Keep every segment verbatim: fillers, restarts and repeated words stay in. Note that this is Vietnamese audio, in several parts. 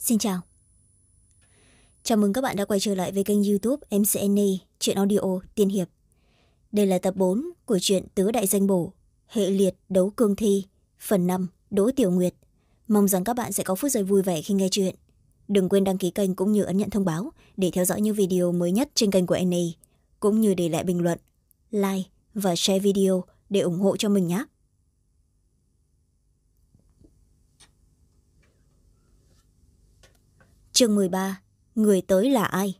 Xin chào. Chào mừng các bạn đã quay trở lại với kênh YouTube em xê en a Truyện Audio Tiên Hiệp. Đây là tập bốn của truyện Tứ Đại Danh Bổ, Hệ Liệt Đấu Cương Thi, phần năm Đỗ Tiểu Nguyệt. Mong rằng các bạn sẽ có phút giây vui vẻ khi nghe chuyện. Đừng quên đăng ký kênh cũng như ấn nhận thông báo để theo dõi những video mới nhất trên kênh của en a, cũng như để lại bình luận, like và share video để ủng hộ cho mình nhé. Chương mười ba. Người tới là ai?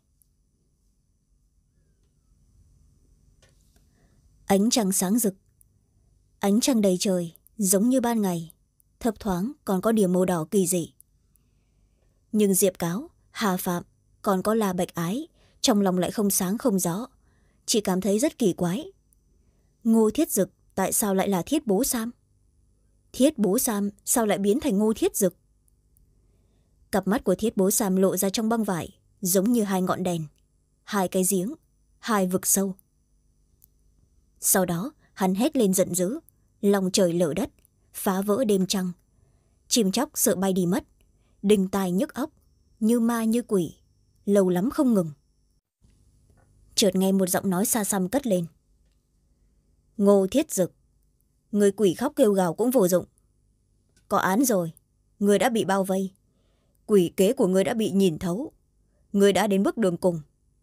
Ánh trăng sáng rực, ánh trăng đầy trời giống như ban ngày, thấp thoáng còn có điểm màu đỏ kỳ dị. Nhưng Diệp Cáo, Hà Phạm còn có La Bạch Ái trong lòng lại không sáng không rõ, chỉ cảm thấy rất kỳ quái. Ngô Thiết Dực tại sao lại là Thiết Bố Sam? Thiết Bố Sam sao lại biến thành Ngô Thiết Dực? Cặp mắt của Thiết Bố Sam lộ ra trong băng vải, giống như hai ngọn đèn, hai cái giếng, hai vực sâu. Sau đó hắn hét lên giận dữ, lòng trời lở đất, phá vỡ đêm trăng. Chim chóc sợ bay đi mất, đinh tai nhức óc, như ma như quỷ, lâu lắm không ngừng. Chợt nghe một giọng nói xa xăm cất lên: Ngô Thiết Dực, người quỷ khóc kêu gào cũng vô dụng. Có án rồi, người đã bị bao vây, quỷ kế của người đã bị nhìn thấu, người đã đến bước đường cùng.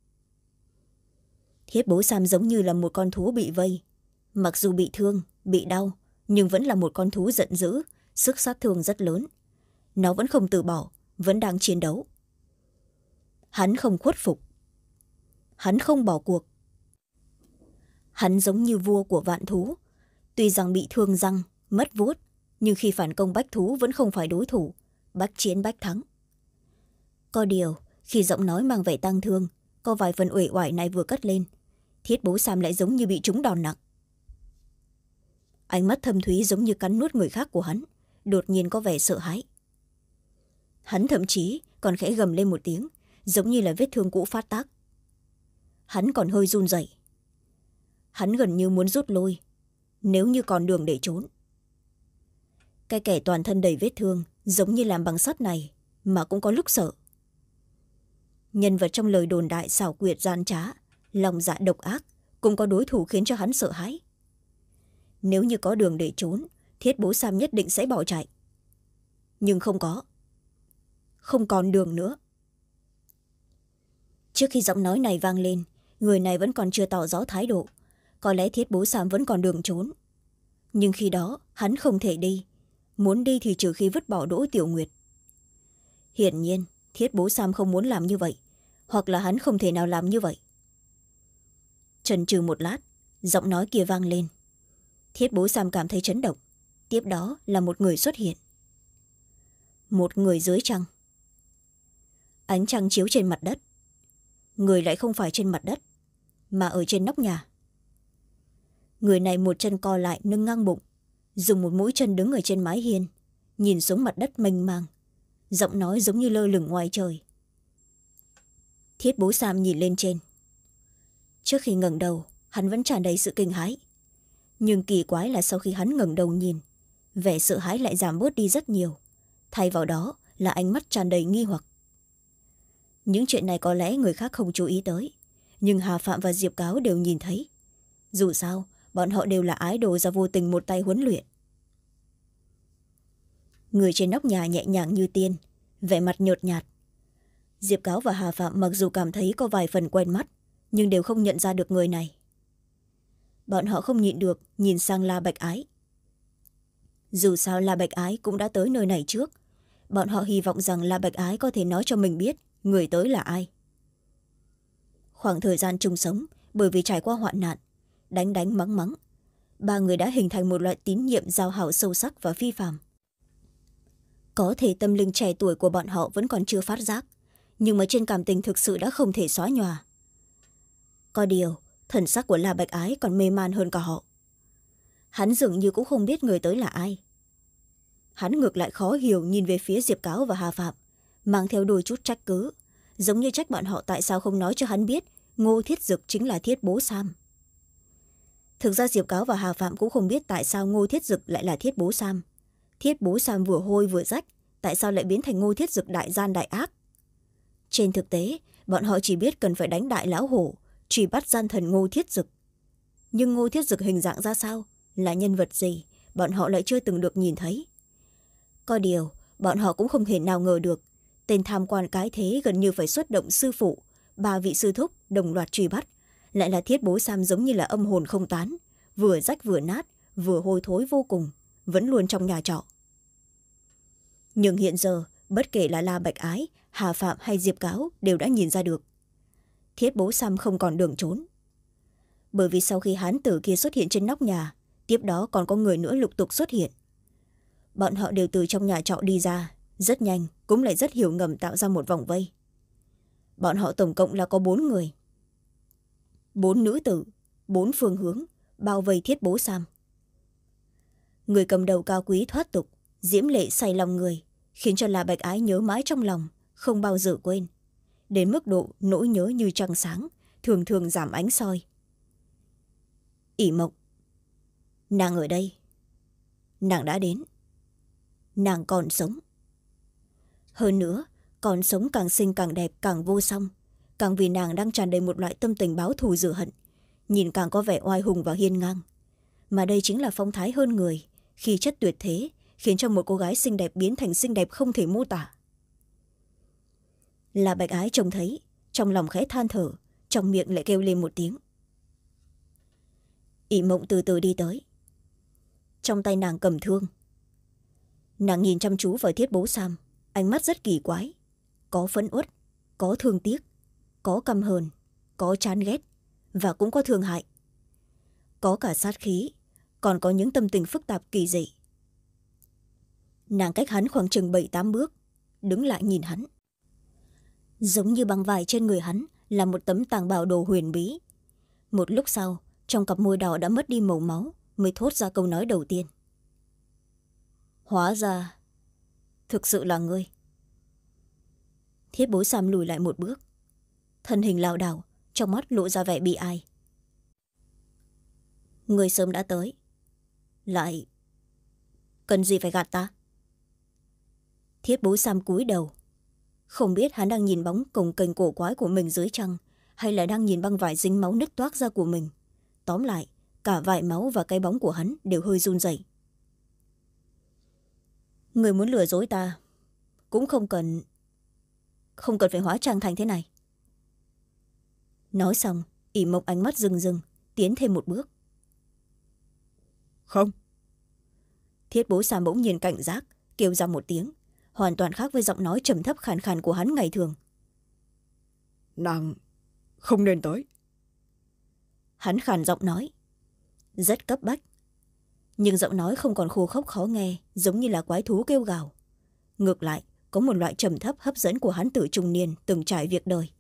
Thiết Bố Sam giống như là một con thú bị vây, mặc dù bị thương, bị đau, nhưng vẫn là một con thú giận dữ, sức sát thương rất lớn. Nó vẫn không từ bỏ, vẫn đang chiến đấu. Hắn không khuất phục, hắn không bỏ cuộc. Hắn giống như vua của vạn thú, tuy rằng bị thương răng, mất vuốt, nhưng khi phản công bách thú vẫn không phải đối thủ, bách chiến bách thắng. Có điều, khi giọng nói mang vẻ tăng thương, có vài phần uể oải này vừa cất lên, Thiết Bố Sam lại giống như bị trúng đòn nặng. Ánh mắt thâm thúy giống như cắn nuốt người khác của hắn, đột nhiên có vẻ sợ hãi. Hắn thậm chí còn khẽ gầm lên một tiếng, giống như là vết thương cũ phát tác. Hắn còn hơi run rẩy. Hắn gần như muốn rút lui, nếu như còn đường để trốn. Cái kẻ toàn thân đầy vết thương, giống như làm bằng sắt này, mà cũng có lúc sợ. Nhân vật trong lời đồn đại xảo quyệt gian trá, lòng dạ độc ác, cũng có đối thủ khiến cho hắn sợ hãi. Nếu như có đường để trốn, Thiết Bố Sam nhất định sẽ bỏ chạy. Nhưng không có. Không còn đường nữa. Trước khi giọng nói này vang lên, người này vẫn còn chưa tỏ rõ thái độ. Có lẽ Thiết Bố Sam vẫn còn đường trốn. Nhưng khi đó, hắn không thể đi. Muốn đi thì trừ khi vứt bỏ Đỗ Tiểu Nguyệt. Hiển nhiên, Thiết Bố Sam không muốn làm như vậy, hoặc là hắn không thể nào làm như vậy. Chần chừ một lát, giọng nói kia vang lên. Thiết Bố Sam cảm thấy chấn động. Tiếp đó là một người xuất hiện. Một người dưới trăng. Ánh trăng chiếu trên mặt đất. Người lại không phải trên mặt đất, mà ở trên nóc nhà. Người này một chân co lại nâng ngang bụng, dùng một mũi chân đứng ở trên mái hiên, nhìn xuống mặt đất mênh mang, giọng nói giống như lơ lửng ngoài trời. Thiết Bố Sam nhìn lên trên. Trước khi ngẩng đầu, hắn vẫn tràn đầy sự kinh hãi. Nhưng kỳ quái là sau khi hắn ngẩng đầu nhìn, vẻ sợ hãi lại giảm bớt đi rất nhiều. Thay vào đó là ánh mắt tràn đầy nghi hoặc. Những chuyện này có lẽ người khác không chú ý tới, nhưng Hà Phạm và Diệp Cáo đều nhìn thấy. Dù sao, bọn họ đều là ái đồ do vô tình một tay huấn luyện. Người trên nóc nhà nhẹ nhàng như tiên, vẻ mặt nhợt nhạt. Diệp Cáo và Hà Phạm mặc dù cảm thấy có vài phần quen mắt, nhưng đều không nhận ra được người này. Bọn họ không nhịn được nhìn sang La Bạch Ái. Dù sao La Bạch Ái cũng đã tới nơi này trước. Bọn họ hy vọng rằng La Bạch Ái có thể nói cho mình biết người tới là ai. Khoảng thời gian chung sống, bởi vì trải qua hoạn nạn, đánh đánh mắng mắng, ba người đã hình thành một loại tín nhiệm giao hảo sâu sắc và phi phàm. Có thể tâm linh trẻ tuổi của bọn họ vẫn còn chưa phát giác, nhưng mà trên cảm tình thực sự đã không thể xóa nhòa. Có điều, thần sắc của La Bạch Ái còn mê man hơn cả họ. Hắn dường như cũng không biết người tới là ai. Hắn ngược lại khó hiểu nhìn về phía Diệp Cáo và Hà Phạm, mang theo đôi chút trách cứ, giống như trách bọn họ tại sao không nói cho hắn biết Ngô Thiết Dực chính là Thiết Bố Sam. Thực ra Diệp Cáo và Hà Phạm cũng không biết tại sao Ngô Thiết Dực lại là Thiết Bố Sam. Thiết Bố Sam vừa hôi vừa rách, tại sao lại biến thành Ngô Thiết Dực đại gian đại ác. Trên thực tế bọn họ chỉ biết cần phải đánh đại lão hổ, truy bắt gian thần Ngô Thiết Dực. Nhưng Ngô Thiết Dực hình dạng ra sao, là nhân vật gì, bọn họ lại chưa từng được nhìn thấy. Có điều bọn họ cũng không thể nào ngờ được tên tham quan cái thế gần như phải xuất động sư phụ, ba vị sư thúc đồng loạt truy bắt, lại là Thiết Bố Sam giống như là âm hồn không tán, vừa rách vừa nát, vừa hôi thối vô cùng, vẫn luôn trong nhà trọ. Nhưng hiện giờ bất kể là La Bạch Ái, Hà Phạm hay Diệp Cáo đều đã nhìn ra được Thiết Bố Sam không còn đường trốn. Bởi vì sau khi hán tử kia xuất hiện trên nóc nhà, tiếp đó còn có người nữa lục tục xuất hiện. Bọn họ đều từ trong nhà trọ đi ra, rất nhanh cũng lại rất hiểu ngầm tạo ra một vòng vây. Bọn họ tổng cộng là có bốn người, bốn nữ tử, bốn phương hướng bao vây Thiết Bố Sam. Người cầm đầu cao quý thoát tục, diễm lệ say lòng người, khiến cho La Bạch Ái nhớ mãi trong lòng, không bao giờ quên, đến mức độ nỗi nhớ như trăng sáng, thường thường giảm ánh soi. ỷ Mộng, nàng ở đây, nàng đã đến, nàng còn sống. Hơn nữa còn sống càng xinh càng đẹp càng vô song, càng vì nàng đang tràn đầy một loại tâm tình báo thù rửa hận, nhìn càng có vẻ oai hùng và hiên ngang. Mà đây chính là phong thái hơn người, khí chất tuyệt thế, khiến cho một cô gái xinh đẹp biến thành xinh đẹp không thể mô tả. La Bạch Ái trông thấy, trong lòng khẽ than thở, trong miệng lại kêu lên một tiếng. ỷ Mộng từ từ đi tới, trong tay nàng cầm thương. Nàng nhìn chăm chú vào Thiết Bố Sam, ánh mắt rất kỳ quái, có phẫn uất, có thương tiếc, có căm hờn, có chán ghét, và cũng có thương hại, có cả sát khí, còn có những tâm tình phức tạp kỳ dị. Nàng cách hắn khoảng chừng bảy tám bước, đứng lại nhìn hắn. Giống như băng vải trên người hắn là một tấm tàng bảo đồ huyền bí. Một lúc sau, trong cặp môi đỏ đã mất đi màu máu, mới thốt ra câu nói đầu tiên. Hóa ra thực sự là ngươi. Thiết Bố Sam lùi lại một bước, thân hình lảo đảo, trong mắt lộ ra vẻ bi ai. Ngươi sớm đã tới, lại cần gì phải gạt ta? Thiết Bố Sam cúi đầu, không biết hắn đang nhìn bóng cồng kềnh cổ quái của mình dưới trăng, hay là đang nhìn băng vải dính máu nứt toác ra của mình. Tóm lại, cả vải máu và cái bóng của hắn đều hơi run rẩy. Người muốn lừa dối ta cũng không cần không cần phải hóa trang thành thế này. Nói xong, ỷ Mộng ánh mắt rừng rừng, tiến thêm một bước. Không. Thiết Bố Sam bỗng nhiên cảnh giác, kêu ra một tiếng, hoàn toàn khác với giọng nói trầm thấp khàn khàn của hắn ngày thường. Nàng không nên tới. Hắn khàn giọng nói, rất cấp bách, nhưng giọng nói không còn khô khốc khó nghe giống như là quái thú kêu gào. Ngược lại có một loại trầm thấp hấp dẫn của hắn tử trung niên từng trải việc đời.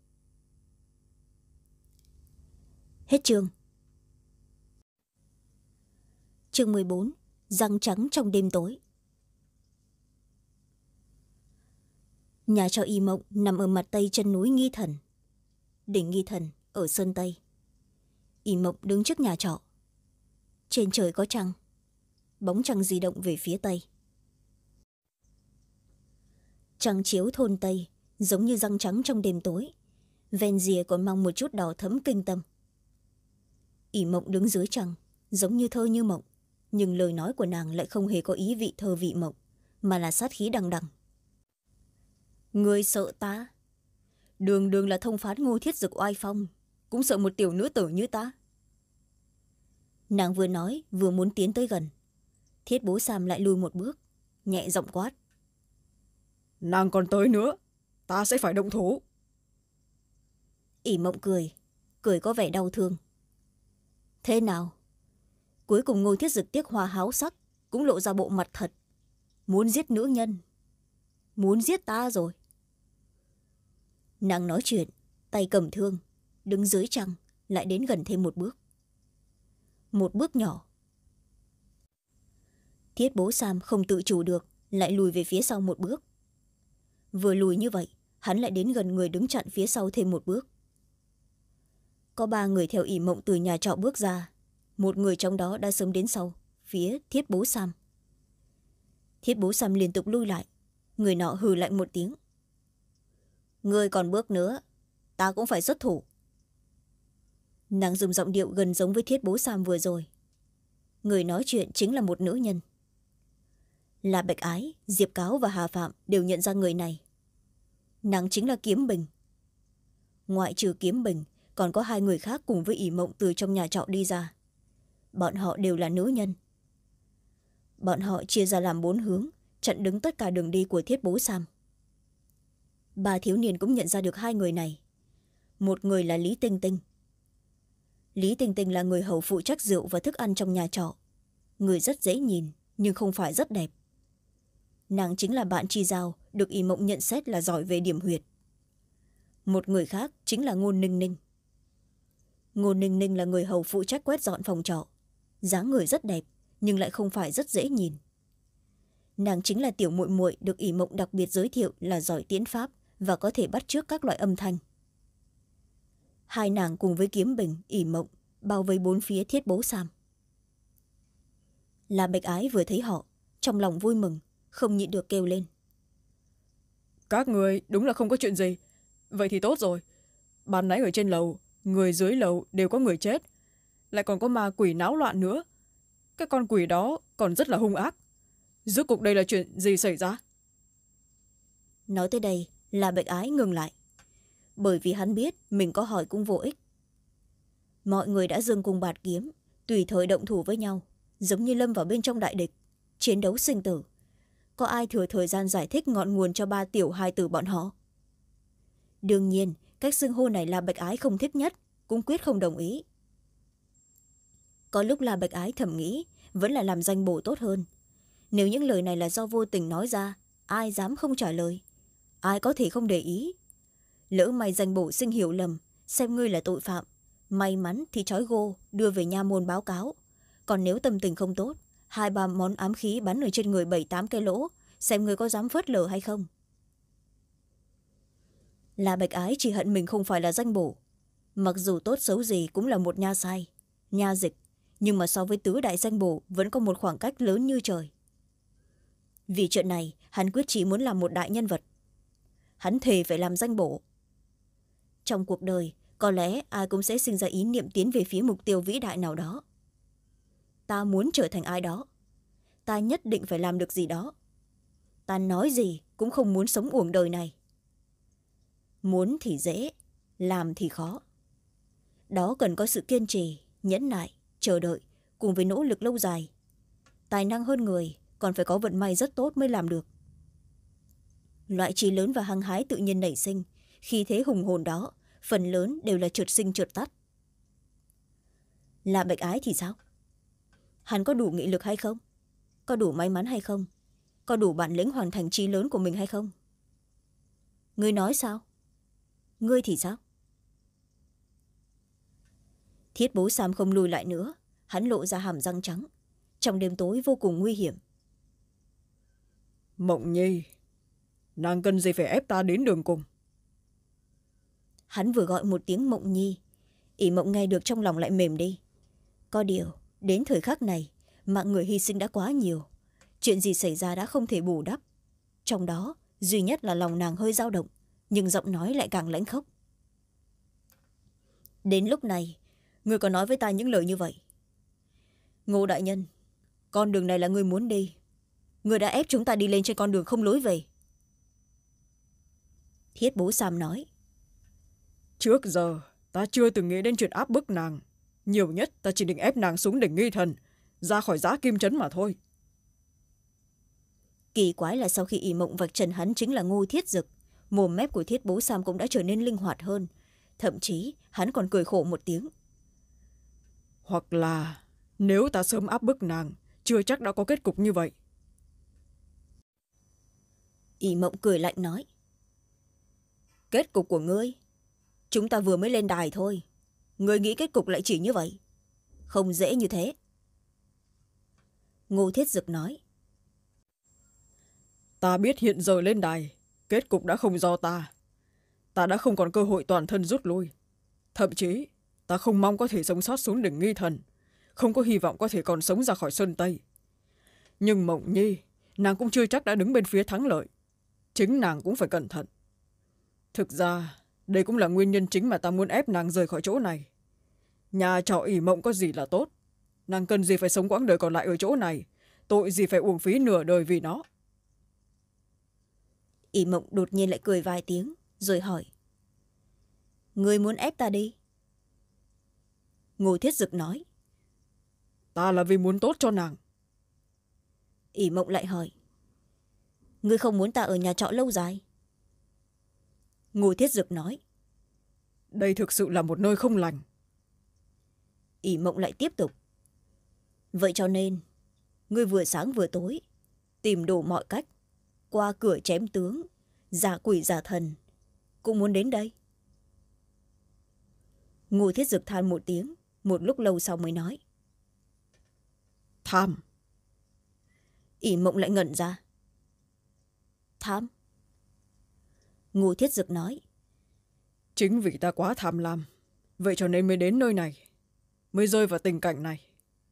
Hết chương. Chương mười bốn. Răng trắng trong đêm tối. Nhà trọ ỷ Mộng nằm ở mặt tây chân núi Nghi Thần. Đỉnh Nghi Thần ở sơn tây. ỷ Mộng đứng trước nhà trọ. Trên trời có trăng, bóng trăng di động về phía tây. Trăng chiếu thôn tây, giống như răng trắng trong đêm tối, ven rìa còn mang một chút đỏ thấm kinh tâm. ỷ Mộng đứng dưới trăng, giống như thơ như mộng, nhưng lời nói của nàng lại không hề có ý vị thơ vị mộng, mà là sát khí đằng đằng. Ngươi sợ ta? Đường đường là thông phán Ngô Thiết Dực oai phong, cũng sợ một tiểu nữ tử như ta? Nàng vừa nói vừa muốn tiến tới gần. Thiết Bố Sam lại lùi một bước, nhẹ giọng quát. Nàng còn tới nữa, ta sẽ phải động thủ. ỷ Mộng cười, cười có vẻ đau thương. Thế nào? Cuối cùng Ngô Thiết Dực tiếc hoa háo sắc, cũng lộ ra bộ mặt thật. Muốn giết nữ nhân, muốn giết ta rồi. Nàng nói chuyện, tay cầm thương, đứng dưới trăng, lại đến gần thêm một bước. Một bước nhỏ. Thiết Bố Sam không tự chủ được, lại lùi về phía sau một bước. Vừa lùi như vậy, hắn lại đến gần người đứng chặn phía sau thêm một bước. Có ba người theo ỷ Mộng từ nhà trọ bước ra, một người trong đó đã sớm đến sau, phía Thiết Bố Sam. Thiết Bố Sam liên tục lui lại, Người nọ hừ lạnh một tiếng. Ngươi còn bước nữa, ta cũng phải xuất thủ. Nàng dùng giọng điệu gần giống với Thiết Bố Sam vừa rồi. Người nói chuyện chính là một nữ nhân. Là Bạch Ái, Diệp Cáo và Hà Phạm đều nhận ra người này. Nàng chính là Kiếm Bình. Ngoại trừ Kiếm Bình, còn có hai người khác cùng với ỷ mộng từ trong nhà trọ đi ra. Bọn họ đều là nữ nhân. Bọn họ chia ra làm bốn hướng, chặn đứng tất cả đường đi của Thiết Bố Sam. Ba thiếu niên cũng nhận ra được hai người này. Một người là Lý Tinh Tinh. Lý Tinh Tinh là người hầu phụ trách rượu và thức ăn trong nhà trọ. Người rất dễ nhìn, nhưng không phải rất đẹp. Nàng chính là bạn Chi Giao, được ỷ mộng nhận xét là giỏi về điểm huyệt. Một người khác chính là Ngôn Ninh Ninh. Ngôn Ninh Ninh là người hầu phụ trách quét dọn phòng trọ. Dáng người rất đẹp, nhưng lại không phải rất dễ nhìn. Nàng chính là tiểu muội muội được ỷ mộng đặc biệt giới thiệu là giỏi tiễn pháp và có thể bắt chước các loại âm thanh. Hai nàng cùng với Kiếm Bình, ỷ mộng bao vây bốn phía Thiết Bố Sam. Là Bạch Ái vừa thấy họ, trong lòng vui mừng, không nhịn được kêu lên. Các người đúng là không có chuyện gì. Vậy thì tốt rồi. Ban nãy ở trên lầu, người dưới lầu đều có người chết. Lại còn có ma quỷ náo loạn nữa. Cái con quỷ đó còn rất là hung ác. Rốt cuộc đây là chuyện gì xảy ra? Nói tới đây là Bạch Ái ngừng lại. Bởi vì hắn biết mình có hỏi cũng vô ích. Mọi người đã dâng cung bạt kiếm, tùy thời động thủ với nhau, giống như lâm vào bên trong đại địch, chiến đấu sinh tử. Có ai thừa thời gian giải thích ngọn nguồn cho ba tiểu hai tử bọn họ? Đương nhiên, cách xưng hô này là Bạch Ái không thích nhất, cũng quyết không đồng ý. Có lúc là Bạch Ái thầm nghĩ, vẫn là làm danh bổ tốt hơn. Nếu những lời này là do vô tình nói ra, ai dám không trả lời? Ai có thể không để ý? Lỡ may danh bổ sinh hiểu lầm, xem ngươi là tội phạm, may mắn thì trói gô đưa về nha môn báo cáo. Còn nếu tâm tình không tốt, hai ba món ám khí bắn ở trên người bảy tám cái lỗ, xem ngươi có dám phớt lờ hay không? Là Bạch Ái chỉ hận mình không phải là danh bổ. Mặc dù tốt xấu gì cũng là một nha sai, nha dịch, nhưng mà so với tứ đại danh bổ vẫn có một khoảng cách lớn như trời. Vì chuyện này, hắn quyết chí muốn làm một đại nhân vật. Hắn thề phải làm danh bổ. Trong cuộc đời, có lẽ ai cũng sẽ sinh ra ý niệm tiến về phía mục tiêu vĩ đại nào đó. Ta muốn trở thành ai đó. Ta nhất định phải làm được gì đó. Ta nói gì cũng không muốn sống uổng đời này. Muốn thì dễ, làm thì khó. Đó cần có sự kiên trì, nhẫn nại, chờ đợi, cùng với nỗ lực lâu dài. Tài năng hơn người, còn phải có vận may rất tốt mới làm được. Loại trí lớn và hăng hái tự nhiên nảy sinh, khi thế hùng hồn đó, phần lớn đều là trượt sinh trượt tắt. Là Bạch Ái thì sao? Hắn có đủ nghị lực hay không? Có đủ may mắn hay không? Có đủ bản lĩnh hoàn thành chí lớn của mình hay không? Ngươi nói sao? Ngươi thì sao? Thiết Bố Sam không lùi lại nữa, hắn lộ ra hàm răng trắng. Trong đêm tối vô cùng nguy hiểm. Mộng Nhi, nàng cần gì phải ép ta đến đường cùng? Hắn vừa gọi một tiếng Mộng Nhi, ỷ mộng nghe được trong lòng lại mềm đi. Có điều, đến thời khắc này, mạng người hy sinh đã quá nhiều. Chuyện gì xảy ra đã không thể bù đắp. Trong đó, duy nhất là lòng nàng hơi dao động, nhưng giọng nói lại càng lãnh khốc. Đến lúc này, ngươi còn nói với ta những lời như vậy. Ngô đại nhân, con đường này là ngươi muốn đi. Ngươi đã ép chúng ta đi lên trên con đường không lối về. Thiết Bố Sam nói. Trước giờ, ta chưa từng nghĩ đến chuyện áp bức nàng. Nhiều nhất ta chỉ định ép nàng xuống đỉnh nghi thần, ra khỏi Giá Kim Trấn mà thôi. Kỳ quái là sau khi ỷ mộng vạch trần hắn chính là Ngô Thiết Dực, mồm mép của Thiết Bố Sam cũng đã trở nên linh hoạt hơn. Thậm chí hắn còn cười khổ một tiếng. Hoặc là nếu ta sớm áp bức nàng, chưa chắc đã có kết cục như vậy. ỷ mộng cười lạnh nói. Kết cục của ngươi? Chúng ta vừa mới lên đài thôi. Ngươi nghĩ kết cục lại chỉ như vậy? Không dễ như thế. Ngô Thiết Dực nói. Ta biết hiện giờ lên đài, kết cục đã không do ta. Ta đã không còn cơ hội toàn thân rút lui. Thậm chí, ta không mong có thể sống sót xuống đỉnh nghi thần, không có hy vọng có thể còn sống ra khỏi Sơn Tây. Nhưng Mộng Nhi, nàng cũng chưa chắc đã đứng bên phía thắng lợi. chính nàng cũng phải cẩn thận. Thực ra đây cũng là nguyên nhân chính mà ta muốn ép nàng rời khỏi chỗ này. Nhà trọ ỉ mộng có gì là tốt, nàng cần gì phải sống quãng đời còn lại ở chỗ này, tội gì phải uổng phí nửa đời vì nó. ỉ mộng đột nhiên lại cười vài tiếng rồi hỏi: Ngươi muốn ép ta đi? Ngô Thiết Dực nói: Ta là vì muốn tốt cho nàng. ỉ mộng lại hỏi: Ngươi không muốn ta ở nhà trọ lâu dài? Ngô Thiết Dực nói: Đây thực sự là một nơi không lành. ỉ mộng lại tiếp tục: Vậy cho nên ngươi vừa sáng vừa tối tìm đủ mọi cách, qua cửa chém tướng, giả quỷ giả thần, cũng muốn đến đây? Ngô Thiết Dực than một tiếng, một lúc lâu sau mới nói: Tham. ỉ mộng lại ngẩn ra. Tham? Ngô Thiết Dực nói: Chính vì ta quá tham lam, vậy cho nên mới đến nơi này, mới rơi vào tình cảnh này.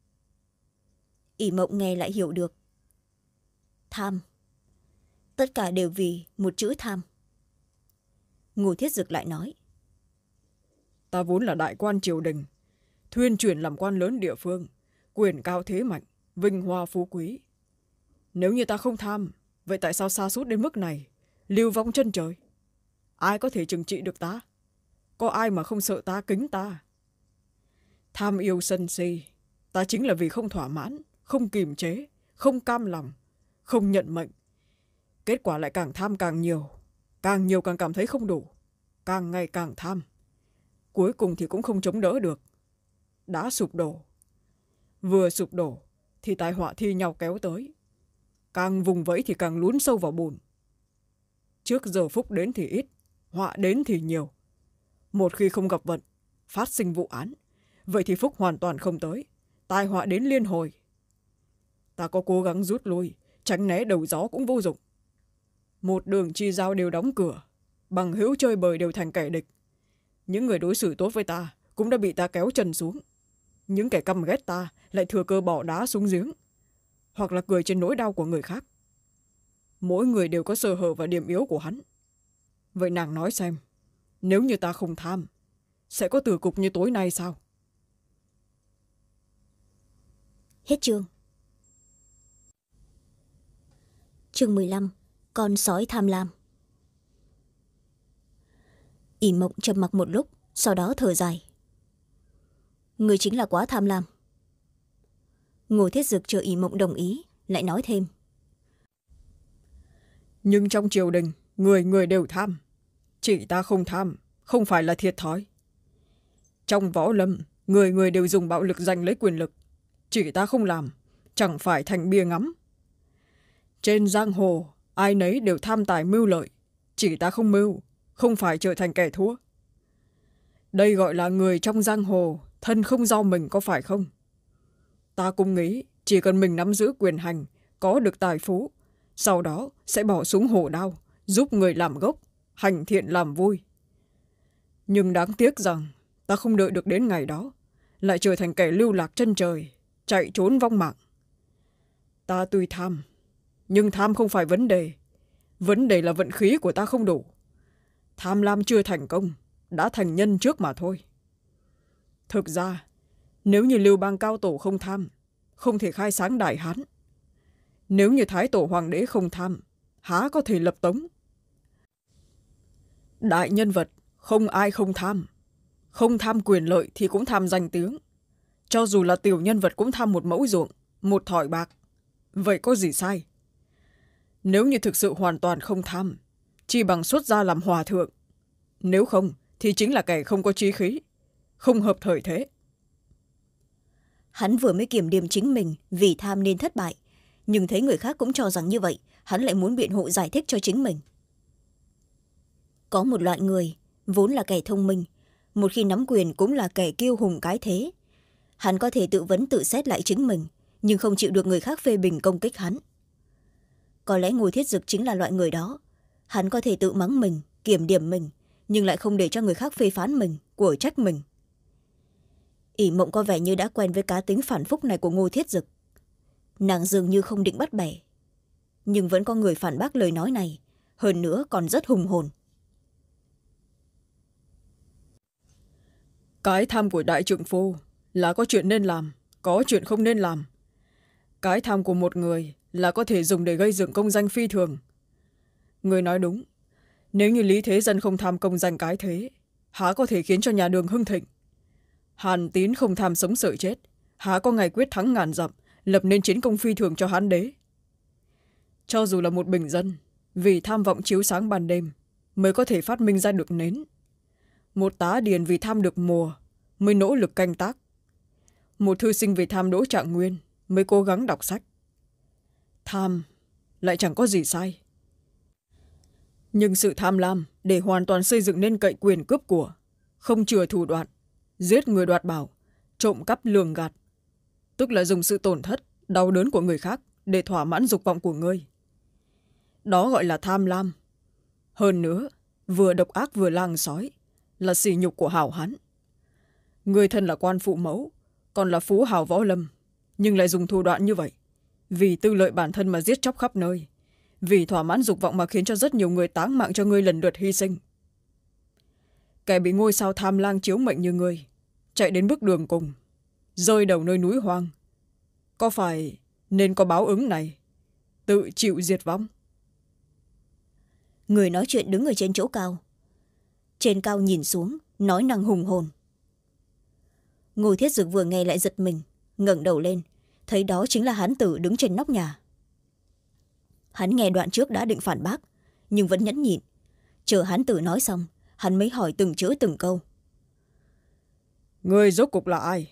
ỉ mộng nghe lại hiểu được. Tham, tất cả đều vì một chữ tham. Ngô Thiết Dực lại nói: Ta vốn là đại quan triều đình, thuyên chuyển làm quan lớn địa phương, quyền cao thế mạnh, vinh hoa phú quý. Nếu như ta không tham, vậy tại sao sa sút đến mức này, lưu vong chân trời? Ai có thể trừng trị được ta? Có ai mà không sợ ta, kính ta? Tham yêu sân si, ta chính là vì không thỏa mãn, không kiềm chế, không cam lòng, không nhận mệnh. Kết quả lại càng tham càng nhiều, càng nhiều càng cảm thấy không đủ, càng ngày càng tham. Cuối cùng thì cũng không chống đỡ được, đã sụp đổ. Vừa sụp đổ thì tai họa thi nhau kéo tới, càng vùng vẫy thì càng lún sâu vào bùn. Trước giờ phúc đến thì ít, họa đến thì nhiều. Một khi không gặp vận, phát sinh vụ án, vậy thì phúc hoàn toàn không tới, tai họa đến liên hồi. Ta có cố gắng rút lui, tránh né đầu gió cũng vô dụng. Một đường chi giao đều đóng cửa, bằng hữu chơi bời đều thành kẻ địch. Những người đối xử tốt với ta cũng đã bị ta kéo chân xuống. Những kẻ căm ghét ta lại thừa cơ bỏ đá xuống giếng, hoặc là cười trên nỗi đau của người khác. Mỗi người đều có sơ hở và điểm yếu của hắn. Vậy nàng nói xem, nếu như ta không tham, sẽ có tử cục như tối nay sao? Hết chương. Chương mười lăm. Con sói tham lam. ỉ mộng trầm mặc một lúc, sau đó thở dài: Người chính là quá tham lam. Ngô Thiết Dực chờ ỉ mộng đồng ý, lại nói thêm: Nhưng trong triều đình, người người đều tham. Chỉ ta không tham, không phải là thiệt thòi. Trong võ lâm, người người đều dùng bạo lực giành lấy quyền lực. Chỉ ta không làm, chẳng phải thành bia ngắm. Trên giang hồ, ai nấy đều tham tài mưu lợi. Chỉ ta không mưu, không phải trở thành kẻ thua. Đây gọi là người trong giang hồ, thân không do mình, có phải không? Ta cũng nghĩ chỉ cần mình nắm giữ quyền hành, có được tài phú, sau đó sẽ bỏ súng hổ đao, giúp người làm gốc, hành thiện làm vui. Nhưng đáng tiếc rằng ta không đợi được đến ngày đó, lại trở thành kẻ lưu lạc chân trời, chạy trốn vong mạng. Ta tuy tham, nhưng tham không phải vấn đề. Vấn đề là vận khí của ta không đủ. Tham lam chưa thành công, đã thành nhân trước mà thôi. Thực ra, nếu như Lưu Bang cao tổ không tham, không thể khai sáng Đại Hán. Nếu như Thái tổ hoàng đế không tham, há có thể lập Tống. Đại nhân vật, không ai không tham. Không tham quyền lợi thì cũng tham danh tiếng. Cho dù là tiểu nhân vật cũng tham một mẫu ruộng, một thỏi bạc. Vậy có gì sai? Nếu như thực sự hoàn toàn không tham, chỉ bằng xuất gia làm hòa thượng. Nếu không, thì chính là kẻ không có chí khí, không hợp thời thế. Hắn vừa mới kiểm điểm chính mình vì tham nên thất bại, nhưng thấy người khác cũng cho rằng như vậy, hắn lại muốn biện hộ giải thích cho chính mình. Có một loại người vốn là kẻ thông minh, một khi nắm quyền cũng là kẻ kiêu hùng cái thế. Hắn có thể tự vấn tự xét lại chính mình, nhưng không chịu được người khác phê bình công kích hắn. Có lẽ Ngô Thiết Dực chính là loại người đó. Hắn có thể tự mắng mình, kiểm điểm mình, nhưng lại không để cho người khác phê phán mình, của trách mình. ỉ mộng có vẻ như đã quen với cá tính phản phúc này của Ngô Thiết Dực. Nàng dường như không định bắt bẻ, nhưng vẫn có người phản bác lời nói này, hơn nữa còn rất hùng hồn. Cái tham của đại trượng phu là có chuyện nên làm, có chuyện không nên làm. Cái tham của một người là có thể dùng để gây dựng công danh phi thường. Người nói đúng, nếu như Lý Thế Dân không tham công danh cái thế, há có thể khiến cho nhà Đường hưng thịnh. Hàn Tín không tham sống sợ chết, há có ngày quyết thắng ngàn dặm, lập nên chiến công phi thường cho Hán đế. Cho dù là một bình dân, vì tham vọng chiếu sáng ban đêm mới có thể phát minh ra được nến. Một tá điền vì tham được mùa mới nỗ lực canh tác. Một thư sinh vì tham đỗ trạng nguyên mới cố gắng đọc sách. Tham lại chẳng có gì sai. Nhưng sự tham lam để hoàn toàn xây dựng nên cậy quyền cướp của, không chừa thủ đoạn, giết người đoạt bảo, trộm cắp lường gạt, tức là dùng sự tổn thất, đau đớn của người khác để thỏa mãn dục vọng của ngươi. Đó gọi là tham lam. Hơn nữa, vừa độc ác vừa lang sói, là sỉ nhục của hảo hán. Người thân là quan phụ mẫu, còn là phú hào võ lâm, nhưng lại dùng thủ đoạn như vậy, vì tư lợi bản thân mà giết chóc khắp nơi, vì thỏa mãn dục vọng mà khiến cho rất nhiều người táng mạng cho ngươi lần lượt hy sinh. Kẻ bị ngôi sao tham lang chiếu mệnh như ngươi, chạy đến bước đường cùng, rơi đầu nơi núi hoang, có phải nên có báo ứng này, tự chịu diệt vong? Người nói chuyện đứng ở trên chỗ cao. Trên cao nhìn xuống, nói năng hùng hồn. Ngô Thiết Dực vừa nghe lại giật mình, ngẩng đầu lên, thấy đó chính là hán tử đứng trên nóc nhà. Hắn nghe đoạn trước đã định phản bác, nhưng vẫn nhẫn nhịn. Chờ hán tử nói xong, hắn mới hỏi từng chữ từng câu. Ngươi rốt cục là ai?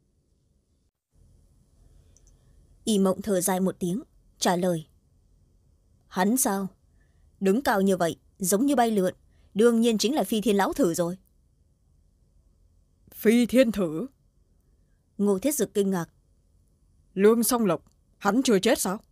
Y Mộng thở dài một tiếng, trả lời. Hắn sao? Đứng cao như vậy, giống như bay lượn, đương nhiên chính là Phi Thiên Lão Thử rồi. Phi Thiên Thử? Ngô Thiết Dực kinh ngạc. Lương Song Lộc, hắn chưa chết sao?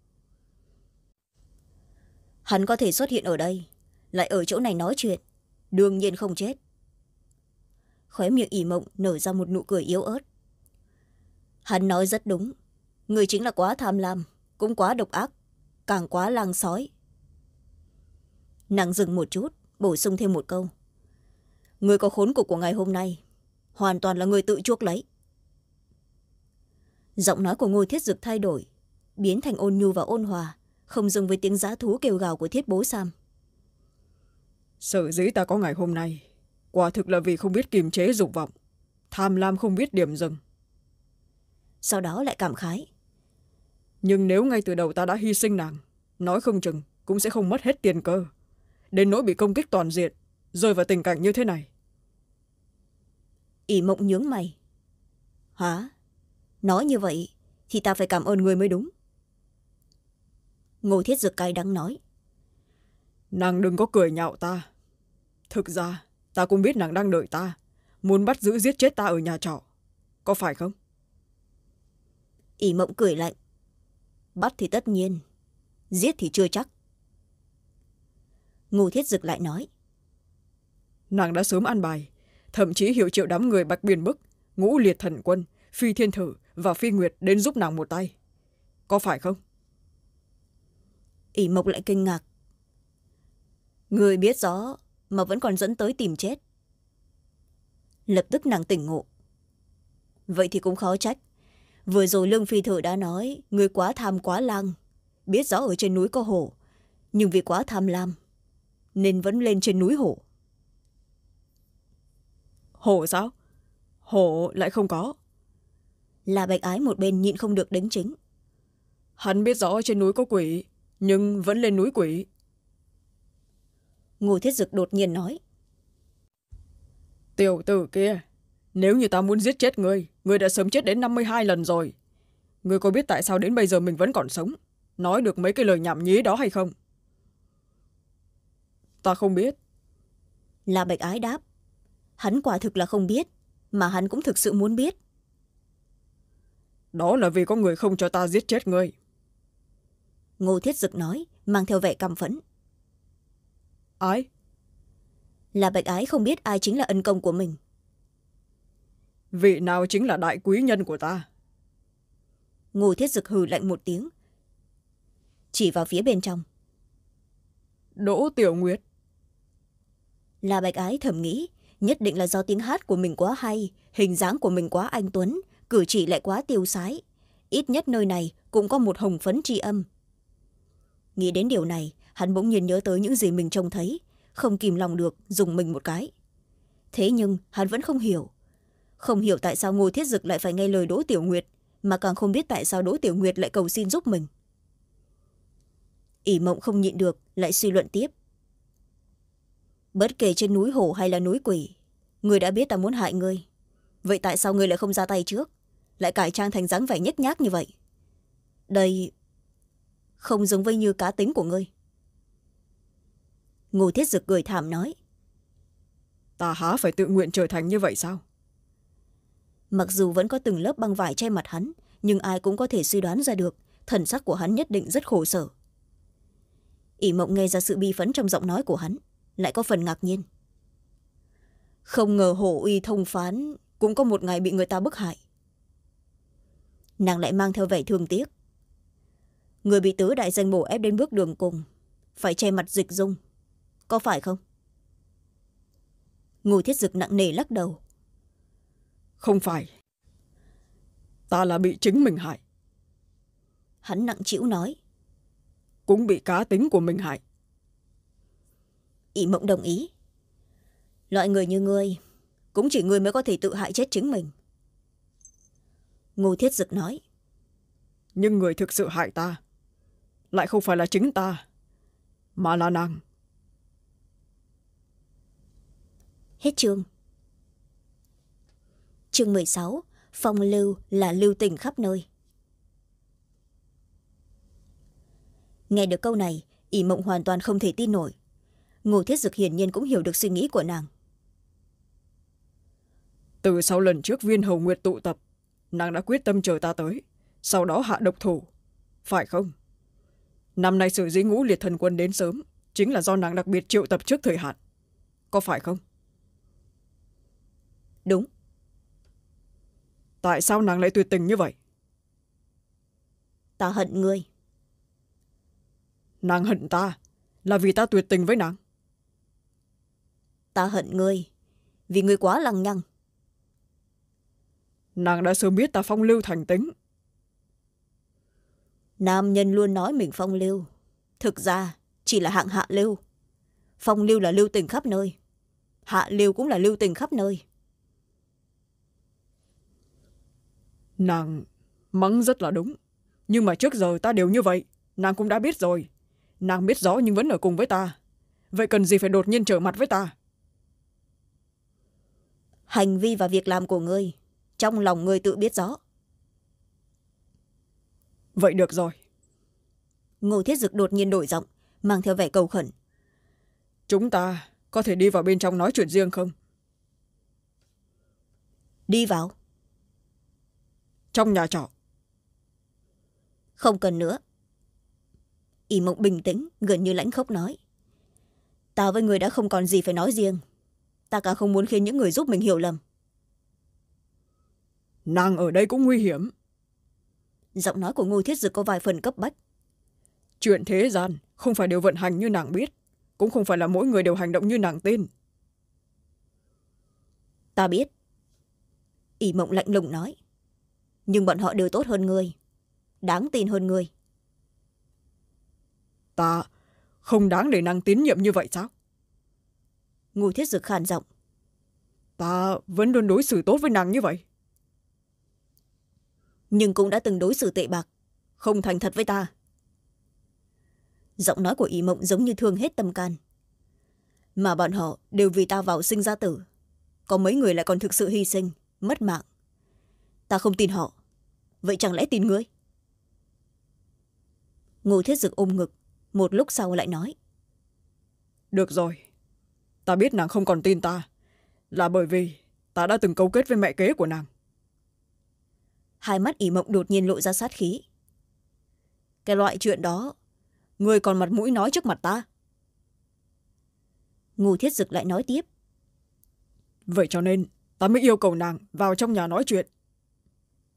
Hắn có thể xuất hiện ở đây, lại ở chỗ này nói chuyện, đương nhiên không chết. Khóe miệng ỉ Mộng nở ra một nụ cười yếu ớt. Hắn nói rất đúng, người chính là quá tham lam, cũng quá độc ác, càng quá lang sói. Nàng dừng một chút, bổ sung thêm một câu. Người có khốn cục của ngày hôm nay, hoàn toàn là người tự chuốc lấy. Giọng nói của Ngô Thiết Dực thay đổi, biến thành ôn nhu và ôn hòa, không dừng với tiếng dã thú kêu gào của Thiết Bố Sam. Sở dĩ ta có ngày hôm nay, quả thực là vì không biết kiềm chế dục vọng, tham lam không biết điểm dừng. Sau đó lại cảm khái. Nhưng nếu ngay từ đầu ta đã hy sinh nàng, nói không chừng cũng sẽ không mất hết tiền cơ, đến nỗi bị công kích toàn diện, rơi vào tình cảnh như thế này. ỉ Mộng nhướng mày. Hả? Nói như vậy thì ta phải cảm ơn người mới đúng. Ngô Thiết Dực cay đắng nói. Nàng đừng có cười nhạo ta. Thực ra ta cũng biết nàng đang đợi ta, muốn bắt giữ giết chết ta ở nhà trọ, có phải không? ỉ Mộng cười lạnh. Bắt thì tất nhiên, giết thì chưa chắc. Ngô Thiết Dực lại nói. Nàng đã sớm an bài, thậm chí hiệu triệu đám người Bạch Biên Bức, Ngũ Liệt Thần Quân, Phi Thiên Thử và Phi Nguyệt đến giúp nàng một tay, có phải không? ỉ Mộc lại kinh ngạc. Người biết rõ mà vẫn còn dẫn tới tìm chết. Lập tức nàng tỉnh ngộ. Vậy thì cũng khó trách. Vừa rồi Lương Phi Thử đã nói người quá tham quá lang, biết rõ ở trên núi có hổ, nhưng vì quá tham lam nên vẫn lên trên núi hổ. Hổ sao? Hổ lại không có. Là Bạch Ái một bên nhịn không được đính chính. Hắn biết rõ trên núi có quỷ, nhưng vẫn lên núi quỷ. Ngô Thiết Dực đột nhiên nói. Tiểu tử kia, nếu như ta muốn giết chết ngươi, ngươi đã sớm chết đến năm mươi hai lần rồi. Ngươi có biết tại sao đến bây giờ mình vẫn còn sống, nói được mấy cái lời nhảm nhí đó hay không? Ta không biết. Là Bạch Ái đáp. Hắn quả thực là không biết, mà hắn cũng thực sự muốn biết. Đó là vì có người không cho ta giết chết ngươi. Ngô Thiết Dực nói, mang theo vẻ căm phẫn. Ai? Là Bạch Ái không biết ai chính là ân công của mình. Vị nào chính là đại quý nhân của ta? Ngô Thiết Dực hừ lạnh một tiếng, chỉ vào phía bên trong. Đỗ Tiểu Nguyệt. La Bạch Ái thầm nghĩ, nhất định là do tiếng hát của mình quá hay, hình dáng của mình quá anh tuấn, cử chỉ lại quá tiêu sái. Ít nhất nơi này cũng có một hồng phấn tri âm. Nghĩ đến điều này, hắn bỗng nhiên nhớ tới những gì mình trông thấy, không kìm lòng được dùng mình một cái. Thế nhưng hắn vẫn không hiểu. Không hiểu tại sao Ngô Thiết Dực lại phải nghe lời Đỗ Tiểu Nguyệt, mà càng không biết tại sao Đỗ Tiểu Nguyệt lại cầu xin giúp mình. ỷ Mộng không nhịn được, lại suy luận tiếp. Bất kể trên núi hổ hay là núi quỷ, người đã biết ta muốn hại ngươi. Vậy tại sao ngươi lại không ra tay trước, lại cải trang thành dáng vẻ nhếch nhác như vậy? Đây không giống với như cá tính của ngươi. Ngô Thiết Dực cười thảm nói. Ta há phải tự nguyện trở thành như vậy sao? Mặc dù vẫn có từng lớp băng vải che mặt hắn, nhưng ai cũng có thể suy đoán ra được thần sắc của hắn nhất định rất khổ sở. ỷ Mộng nghe ra sự bi phẫn trong giọng nói của hắn, lại có phần ngạc nhiên. Không ngờ hổ uy thông phán cũng có một ngày bị người ta bức hại. Nàng lại mang theo vẻ thương tiếc. Người bị tứ đại danh bổ ép đến bước đường cùng, phải che mặt dịch dung, có phải không? Ngô Thiết Dực nặng nề lắc đầu. Không phải. Ta là bị chính mình hại. Hắn nặng trĩu nói. Cũng bị cá tính của mình hại. ỷ Mộng đồng ý. Loại người như ngươi, cũng chỉ ngươi mới có thể tự hại chết chính mình. Ngô Thiết Dực nói. Nhưng người thực sự hại ta lại không phải là chính ta, mà là nàng. Hết chương. Chương mười sáu. Phong lưu là lưu tình khắp nơi. Nghe được câu này, ỷ Mộng hoàn toàn không thể tin nổi. Ngô Thiết Dực hiển nhiên cũng hiểu được suy nghĩ của nàng. Từ sau lần trước Viên Hầu Nguyệt tụ tập, nàng đã quyết tâm chờ ta tới, sau đó hạ độc thủ, phải không? Năm nay sở dĩ Ngũ Liệt Thần Quân đến sớm, chính là do nàng đặc biệt triệu tập trước thời hạn, có phải không? Đúng. Tại sao nàng lại tuyệt tình như vậy? Ta hận ngươi. Nàng hận ta là vì ta tuyệt tình với nàng. Ta hận ngươi vì ngươi quá lăng nhăng. Nàng đã sớm biết ta phong lưu thành tính. Nam nhân luôn nói mình phong lưu, thực ra chỉ là hạng hạ lưu. Phong lưu là lưu tình khắp nơi, hạ lưu cũng là lưu tình khắp nơi. Nàng mắng rất là đúng, nhưng mà trước giờ ta đều như vậy, nàng cũng đã biết rồi. Nàng biết rõ nhưng vẫn ở cùng với ta, vậy cần gì phải đột nhiên trở mặt với ta? Hành vi và việc làm của ngươi, trong lòng ngươi tự biết rõ. Vậy được rồi. Ngô Thiết Dực đột nhiên đổi giọng, mang theo vẻ cầu khẩn. Chúng ta có thể đi vào bên trong nói chuyện riêng không? Đi vào. Trong nhà trọ. Không cần nữa. ỷ Mộng bình tĩnh, gần như lãnh khốc nói. Ta với người đã không còn gì phải nói riêng. Ta cả không muốn khiến những người giúp mình hiểu lầm. Nàng ở đây cũng nguy hiểm. Giọng nói của Ngô Thiết Dực có vài phần cấp bách. Chuyện thế gian không phải đều vận hành như nàng biết, cũng không phải là mỗi người đều hành động như nàng tin. Ta biết. ỷ Mộng lạnh lùng nói. Nhưng bọn họ đều tốt hơn ngươi, đáng tin hơn ngươi. Ta không đáng để nàng tín nhiệm như vậy sao? Ngô Thiết Dực khàn giọng. Ta vẫn luôn đối xử tốt với nàng như vậy. Nhưng cũng đã từng đối xử tệ bạc, không thành thật với ta. Giọng nói của ỷ Mộng giống như thương hết tâm can. Mà bọn họ đều vì ta vào sinh ra tử, có mấy người lại còn thực sự hy sinh, mất mạng. Ta không tin họ, vậy chẳng lẽ tin ngươi? Ngô Thiết Dực ôm ngực, một lúc sau lại nói. Được rồi, ta biết nàng không còn tin ta, là bởi vì ta đã từng cấu kết với mẹ kế của nàng. Hai mắt ỷ Mộng đột nhiên lộ ra sát khí. Cái loại chuyện đó, ngươi còn mặt mũi nói trước mặt ta? Ngô Thiết Dực lại nói tiếp. Vậy cho nên ta mới yêu cầu nàng vào trong nhà nói chuyện.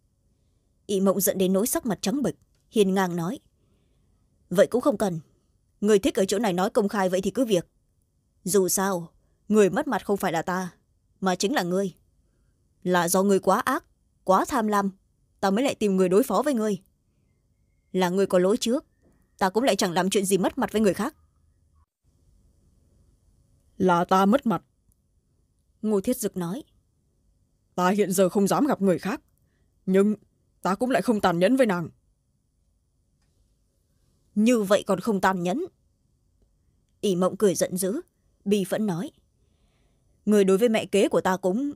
ỷ Mộng giận đến nỗi sắc mặt trắng bệch, hiên ngang nói. Vậy cũng không cần. người thích ở chỗ này nói công khai vậy thì cứ việc. Dù sao người mất mặt không phải là ta, mà chính là ngươi. Là do ngươi quá ác, quá tham lam, ta mới lại tìm người đối phó với ngươi. Là ngươi có lỗi trước, ta cũng lại chẳng làm chuyện gì mất mặt với người khác. Là ta mất mặt. Ngô Thiết Dực nói. Ta hiện giờ không dám gặp người khác, nhưng ta cũng lại không tàn nhẫn với nàng. Như vậy còn không tàn nhẫn? ỷ Mộng cười giận dữ, bi phẫn nói. Người đối với mẹ kế của ta cũng...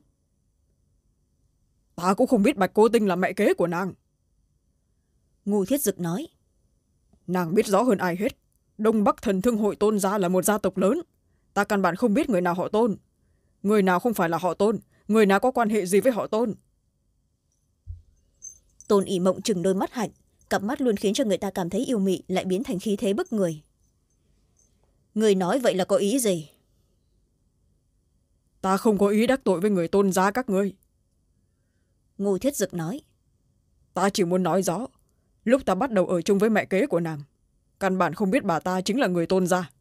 Ta cũng không biết Bạch Cô Tinh là mẹ kế của nàng. Ngô Thiết Dực nói. Nàng biết rõ hơn ai hết, Đông Bắc Thần Thương Hội Tôn gia là một gia tộc lớn. Ta căn bản không biết người nào họ Tôn, người nào không phải là họ Tôn, người nào có quan hệ gì với họ Tôn. Tôn ỷ Mộng trừng đôi mắt hạnh, cặp mắt luôn khiến cho người ta cảm thấy yêu mị, lại biến thành khí thế bức người. Người nói vậy là có ý gì? Ta không có ý đắc tội với người Tôn gia các ngươi. Ngô Thiết Dực nói. Ta chỉ muốn nói rõ, lúc ta bắt đầu ở chung với mẹ kế của nàng, căn bản không biết bà ta chính là người Tôn gia.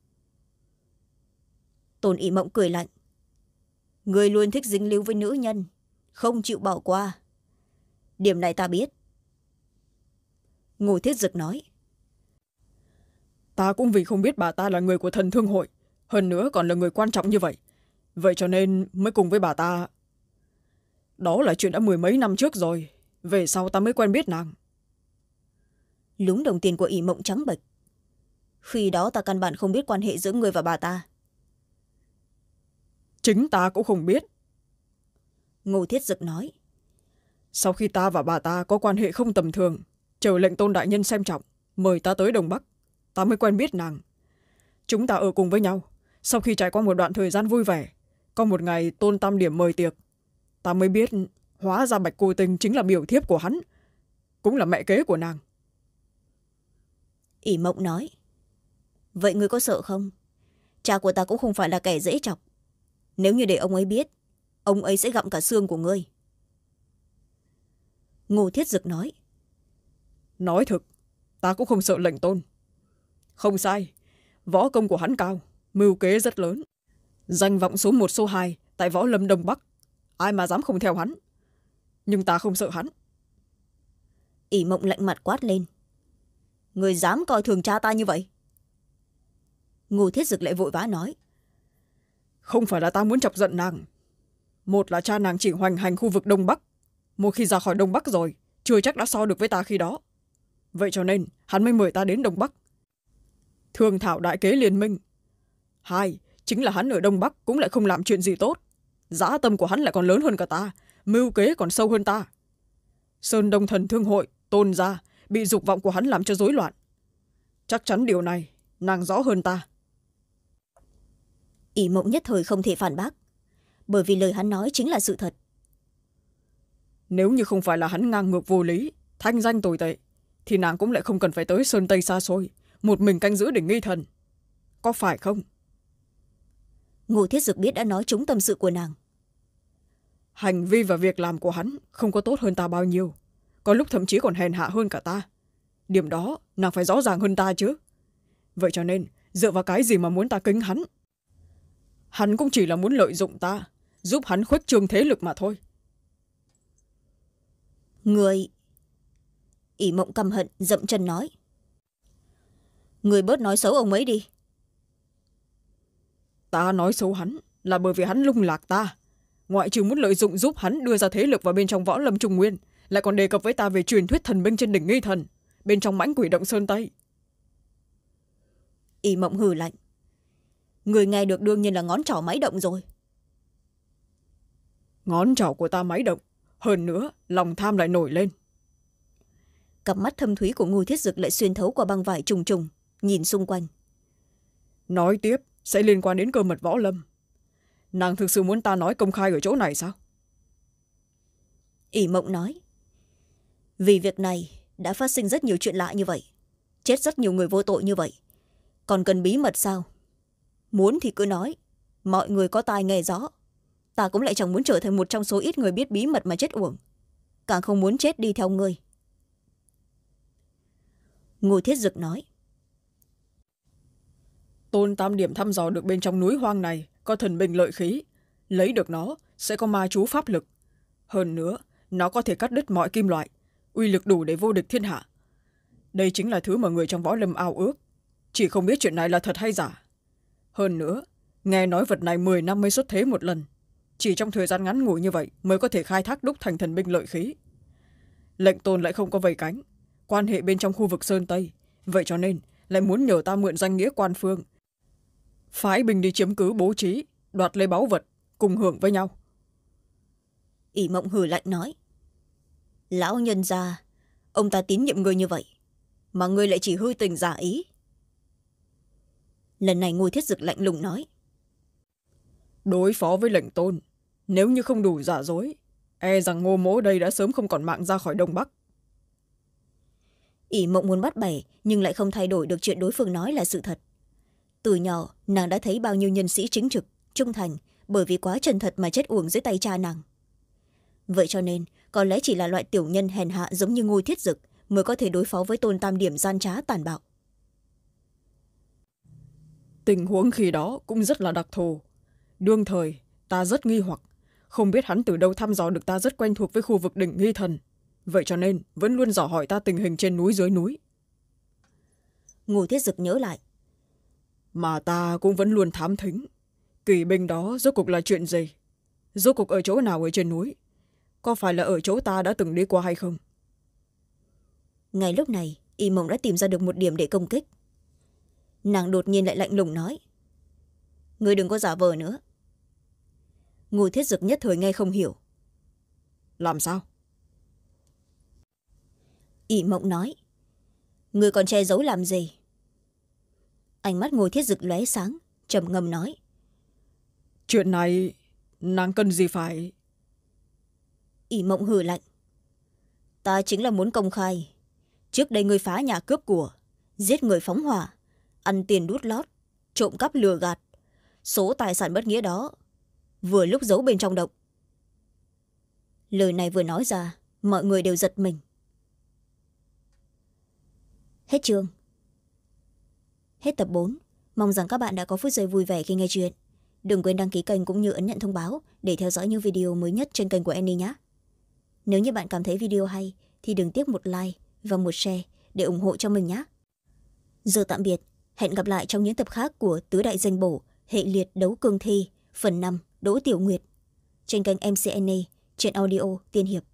Tôn ỷ Mộng cười lạnh. Người luôn thích dính líu với nữ nhân, không chịu bỏ qua. Điểm này ta biết. Ngô Thiết Dực nói. Ta cũng vì không biết bà ta là người của Thần Thương Hội, hơn nữa còn là người quan trọng như vậy, vậy cho nên mới cùng với bà ta. Đó là chuyện đã mười mấy năm trước rồi, về sau ta mới quen biết nàng. Lúng đồng tiền của ỷ Mộng trắng bệch. Khi đó ta căn bản không biết quan hệ giữa người và bà ta. Chính ta cũng không biết. Ngô Thiết Dực nói. Sau khi ta và bà ta có quan hệ không tầm thường, chờ lệnh Tôn đại nhân xem trọng, mời ta tới Đông Bắc, ta mới quen biết nàng. Chúng ta ở cùng với nhau, sau khi trải qua một đoạn thời gian vui vẻ, có một ngày Tôn Tam Điểm mời tiệc, ta mới biết hóa ra Bạch Cô Tinh chính là biểu thiếp của hắn, cũng là mẹ kế của nàng. ỷ Mộng nói. Vậy ngươi có sợ không? Cha của ta cũng không phải là kẻ dễ chọc. Nếu như để ông ấy biết, ông ấy sẽ gặm cả xương của ngươi. Ngô Thiết Dực nói. Nói thực, ta cũng không sợ lệnh Tôn. Không sai, võ công của hắn cao, mưu kế rất lớn, danh vọng số một số hai tại võ lâm Đông Bắc, ai mà dám không theo hắn. Nhưng ta không sợ hắn. ỷ Mộng lạnh mặt quát lên. Người dám coi thường cha ta như vậy? Ngô Thiết Dực lại vội vã nói. Không phải là ta muốn chọc giận nàng. Một là cha nàng chỉ hoành hành khu vực Đông Bắc, một khi ra khỏi Đông Bắc rồi chưa chắc đã so được với ta khi đó. Vậy cho nên hắn mới mời ta đến Đông Bắc, thương thảo đại kế liên minh. Hai, chính là hắn ở Đông Bắc cũng lại không làm chuyện gì tốt, dã tâm của hắn lại còn lớn hơn cả ta, mưu kế còn sâu hơn ta. Sơn Đông Thần Thương Hội Tôn gia bị dục vọng của hắn làm cho rối loạn. Chắc chắn điều này nàng rõ hơn ta. ỷ Mộng nhất thời không thể phản bác, bởi vì lời hắn nói chính là sự thật. Nếu như không phải là hắn ngang ngược vô lý, thanh danh tồi tệ, thì nàng cũng lại không cần phải tới Sơn Tây xa xôi, một mình canh giữ đỉnh Nghi Thần. Có phải không? Ngô Thiết Dực biết đã nói trúng tâm sự của nàng. Hành vi và việc làm của hắn không có tốt hơn ta bao nhiêu, có lúc thậm chí còn hèn hạ hơn cả ta. Điểm đó nàng phải rõ ràng hơn ta chứ. Vậy cho nên dựa vào cái gì mà muốn ta kính hắn? Hắn cũng chỉ là muốn lợi dụng ta, giúp hắn khuếch trương thế lực mà thôi. Người... ỷ Mộng căm hận dậm chân nói. Người bớt nói xấu ông ấy đi. Ta nói xấu hắn là bởi vì hắn lung lạc ta, ngoại trừ muốn lợi dụng giúp hắn đưa ra thế lực vào bên trong võ lâm Trung Nguyên, lại còn đề cập với ta về truyền thuyết thần binh trên đỉnh Nghi Thần, bên trong mãnh quỷ động Sơn Tây. ỷ Mộng hừ lạnh. Người nghe được đương nhiên là ngón trỏ máy động rồi. Ngón trỏ của ta máy động, hơn nữa lòng tham lại nổi lên. Cặp mắt thâm thúy của Ngô Thiết Dực lại xuyên thấu qua băng vải trùng trùng, nhìn xung quanh. Nói tiếp sẽ liên quan đến cơ mật võ lâm. Nàng thực sự muốn ta nói công khai ở chỗ này sao? ỷ Mộng nói. Vì việc này đã phát sinh rất nhiều chuyện lạ như vậy, chết rất nhiều người vô tội như vậy, còn cần bí mật sao? Muốn thì cứ nói, mọi người có tai nghe rõ. Ta cũng lại chẳng muốn trở thành một trong số ít người biết bí mật mà chết uổng, càng không muốn chết đi theo ngươi. Ngô Thiết Dực nói. Tôn Tam Điểm thăm dò được bên trong núi hoang này có thần binh lợi khí, lấy được nó sẽ có ma chú pháp lực. Hơn nữa, nó có thể cắt đứt mọi kim loại, uy lực đủ để vô địch thiên hạ. Đây chính là thứ mà người trong võ lâm ao ước, chỉ không biết chuyện này là thật hay giả. Hơn nữa, nghe nói vật này mười năm mới xuất thế một lần, chỉ trong thời gian ngắn ngủi như vậy mới có thể khai thác đúc thành thần binh lợi khí. Lệnh Tôn lại không có vây cánh, quan hệ bên trong khu vực Sơn Tây, vậy cho nên lại muốn nhờ ta mượn danh nghĩa quan phương, phái binh đi chiếm cứ bố trí, đoạt lấy báu vật, cùng hưởng với nhau. ỷ Mộng hừ lạnh nói, lão nhân gia, ông ta tín nhiệm ngươi như vậy mà ngươi lại chỉ hư tình giả ý. Lần này Ngô Thiết Dực lạnh lùng nói, đối phó với Lệnh Tôn, nếu như không đủ giả dối, e rằng Ngô mỗ đây đã sớm không còn mạng ra khỏi Đông Bắc. ỷ Mộng muốn bắt bẻ nhưng lại không thay đổi được chuyện đối phương nói là sự thật. Từ nhỏ nàng đã thấy bao nhiêu nhân sĩ chính trực trung thành bởi vì quá chân thật mà chết uổng dưới tay cha nàng. Vậy cho nên có lẽ chỉ là loại tiểu nhân hèn hạ giống như Ngô Thiết Dực mới có thể đối phó với Tôn Tam Điểm gian trá tàn bạo. Tình huống khi đó cũng rất là đặc thù. Đương thời ta rất nghi hoặc, không biết hắn từ đâu thăm dò được ta rất quen thuộc với khu vực đỉnh Nghi Thần, vậy cho nên vẫn luôn dò hỏi ta tình hình trên núi dưới núi. Ngô Thiết Dực nhớ lại, mà ta cũng vẫn luôn thám thính kỳ binh đó rốt cuộc là chuyện gì, rốt cuộc ở chỗ nào ở trên núi, có phải là ở chỗ ta đã từng đi qua hay không. ngay lúc này ỷ Mộng đã tìm ra được một điểm để công kích. Nàng đột nhiên lại lạnh lùng nói, ngươi đừng có giả vờ nữa. Ngô Thiết Dực nhất thời nghe không hiểu. Làm sao? ỷ Mộng nói, ngươi còn che giấu làm gì? Ánh mắt Ngô Thiết Dực lóe sáng, trầm ngâm nói, chuyện này nàng cần gì phải. ỷ Mộng hừ lạnh, ta chính là muốn công khai. Trước đây ngươi phá nhà cướp của, giết người phóng hỏa, ăn tiền đút lót, trộm cắp lừa gạt, số tài sản bất nghĩa đó vừa lúc giấu bên trong động. Lời này vừa nói ra, mọi người đều giật mình. Hết chương. Hết tập bốn. Mong rằng các bạn đã có phút giây vui vẻ khi nghe chuyện. Đừng quên đăng ký kênh cũng như ấn nhận thông báo để theo dõi những video mới nhất trên kênh của Annie nhé. Nếu như bạn cảm thấy video hay thì đừng tiếc một like và một share để ủng hộ cho mình nhé. Giờ tạm biệt, hẹn gặp lại trong những tập khác của Tứ Đại Danh Bổ hệ liệt đấu cương thi phần năm Đỗ Tiểu Nguyệt trên kênh em xê Annie trên audio Tiên Hiệp.